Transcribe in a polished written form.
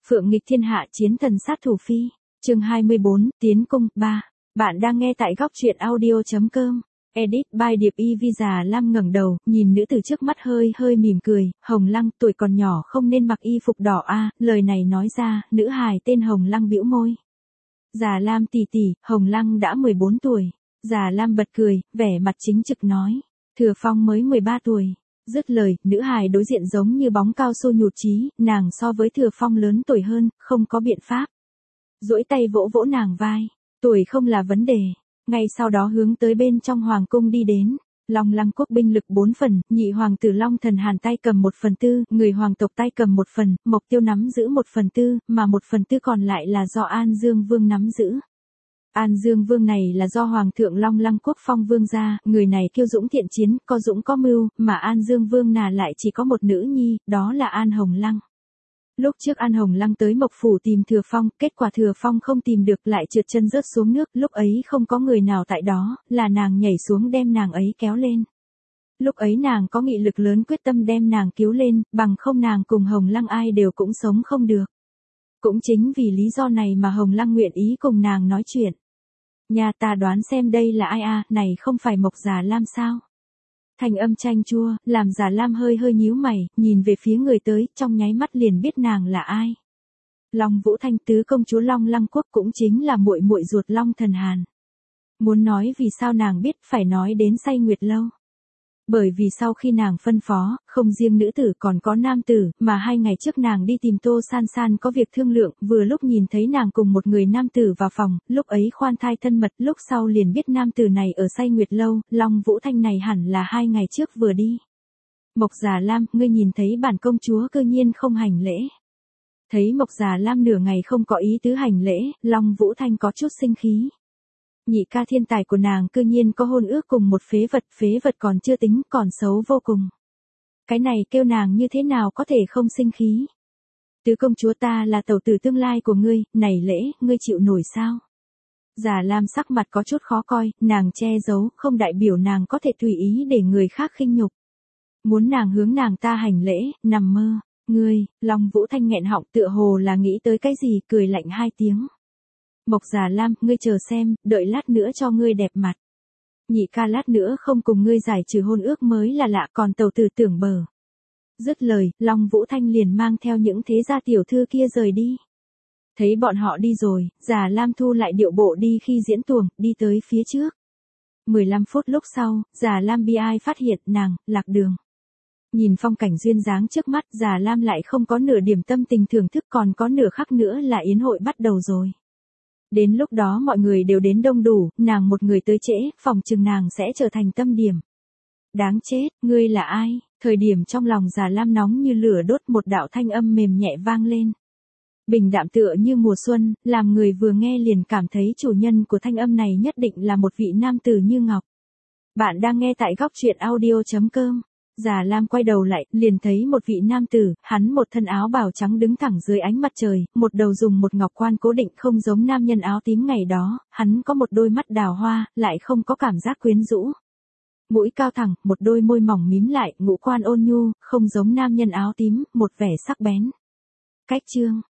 Phượng nghịch thiên hạ chiến thần sát thủ phi. Chương 24, Tiến cung 3. Bạn đang nghe tại góc truyện audio.com. Edit by Điệp Y Vi. Già Lam ngẩng đầu, nhìn nữ tử trước mắt hơi hơi mỉm cười. Hồng Lăng, tuổi còn nhỏ không nên mặc y phục đỏ a. Lời này nói ra, nữ hài tên Hồng Lăng bĩu môi. Già Lam tỷ tỷ, Hồng Lăng đã 14 tuổi. Già Lam bật cười, vẻ mặt chính trực nói. Thừa Phong mới 13 tuổi. Dứt lời, nữ hài đối diện giống như bóng cao su nhụt chí, nàng so với Thừa Phong lớn tuổi hơn, không có biện pháp. Duỗi tay vỗ vỗ nàng vai, tuổi không là vấn đề. Ngay sau đó hướng tới bên trong hoàng cung đi đến. Long Lăng quốc binh lực 4 phần, nhị hoàng tử Long Thần Hàn tay cầm 1/4, người hoàng tộc tay cầm 1 phần, Mộc Tiêu nắm giữ 1/4, mà 1/4 còn lại là do An Dương Vương nắm giữ. An Dương Vương này là do Hoàng thượng Long Lăng quốc phong vương gia, người này kiêu dũng thiện chiến, có dũng có mưu, mà An Dương Vương nà lại chỉ có một nữ nhi, đó là An Hồng Lăng. Lúc trước An Hồng Lăng tới Mộc Phủ tìm Thừa Phong, kết quả Thừa Phong không tìm được lại trượt chân rớt xuống nước, lúc ấy không có người nào tại đó, là nàng nhảy xuống đem nàng ấy kéo lên. Lúc ấy nàng có nghị lực lớn quyết tâm đem nàng cứu lên, bằng không nàng cùng Hồng Lăng ai đều cũng sống không được. Cũng chính vì lý do này mà Hồng Lăng nguyện ý cùng nàng nói chuyện. Nhà ta đoán xem đây là ai a, này không phải Mộc Già Lam sao? Thanh âm chanh chua, làm Già Lam hơi hơi nhíu mày, nhìn về phía người tới, trong nháy mắt liền biết nàng là ai. Long Vũ Thanh tứ công chúa Long Lăng quốc cũng chính là muội muội ruột Long Thần Hàn. Muốn nói vì sao nàng biết, phải nói đến Say Nguyệt lâu. Bởi vì sau khi nàng phân phó, không riêng nữ tử còn có nam tử, mà 2 ngày trước nàng đi tìm Tô San San có việc thương lượng, vừa lúc nhìn thấy nàng cùng một người nam tử vào phòng, lúc ấy khoan thai thân mật, lúc sau liền biết nam tử này ở Say Nguyệt lâu, Long Vũ Thanh này hẳn là 2 ngày trước vừa đi. Mộc Già Lam, ngươi nhìn thấy bản công chúa cơ nhiên không hành lễ. Thấy Mộc Già Lam nửa ngày không có ý tứ hành lễ, Long Vũ Thanh có chút sinh khí. Nhị ca thiên tài của nàng cư nhiên có hôn ước cùng một phế vật còn chưa tính, còn xấu vô cùng. Cái này kêu nàng như thế nào có thể không sinh khí. Tứ công chúa ta là tẩu tử tương lai của ngươi, này lễ, ngươi chịu nổi sao? Già Lam sắc mặt có chút khó coi, nàng che giấu, không đại biểu nàng có thể tùy ý để người khác khinh nhục. Muốn nàng hướng nàng ta hành lễ, nằm mơ, ngươi, Long Vũ Thanh nghẹn họng tựa hồ là nghĩ tới cái gì, cười lạnh 2 tiếng. Mộc Già Lam, ngươi chờ xem, đợi lát nữa cho ngươi đẹp mặt. Nhị ca lát nữa không cùng ngươi giải trừ hôn ước mới là lạ, còn tẩu tử tưởng bờ. Dứt lời, Long Vũ Thanh liền mang theo những thế gia tiểu thư kia rời đi. Thấy bọn họ đi rồi, Già Lam thu lại điệu bộ đi khi diễn tuồng, đi tới phía trước. 15 phút lúc sau, Già Lam bi ai phát hiện nàng lạc đường. Nhìn phong cảnh duyên dáng trước mắt, Già Lam lại không có nửa điểm tâm tình thưởng thức, còn có nửa khắc nữa là yến hội bắt đầu rồi. Đến lúc đó mọi người đều đến đông đủ, nàng một người tới trễ, phòng chừng nàng sẽ trở thành tâm điểm. Đáng chết, ngươi là ai? Thời điểm trong lòng Già Lam nóng như lửa đốt, một đạo thanh âm mềm nhẹ vang lên. Bình đạm tựa như mùa xuân, làm người vừa nghe liền cảm thấy chủ nhân của thanh âm này nhất định là một vị nam tử như ngọc. Bạn đang nghe tại góc truyện audio.com. Già Lam quay đầu lại, liền thấy một vị nam tử, hắn một thân áo bào trắng đứng thẳng dưới ánh mặt trời, một đầu dùng một ngọc quan cố định, không giống nam nhân áo tím ngày đó, hắn có một đôi mắt đào hoa, lại không có cảm giác quyến rũ. Mũi cao thẳng, một đôi môi mỏng mím lại, ngũ quan ôn nhu, không giống nam nhân áo tím, một vẻ sắc bén. Cách chương,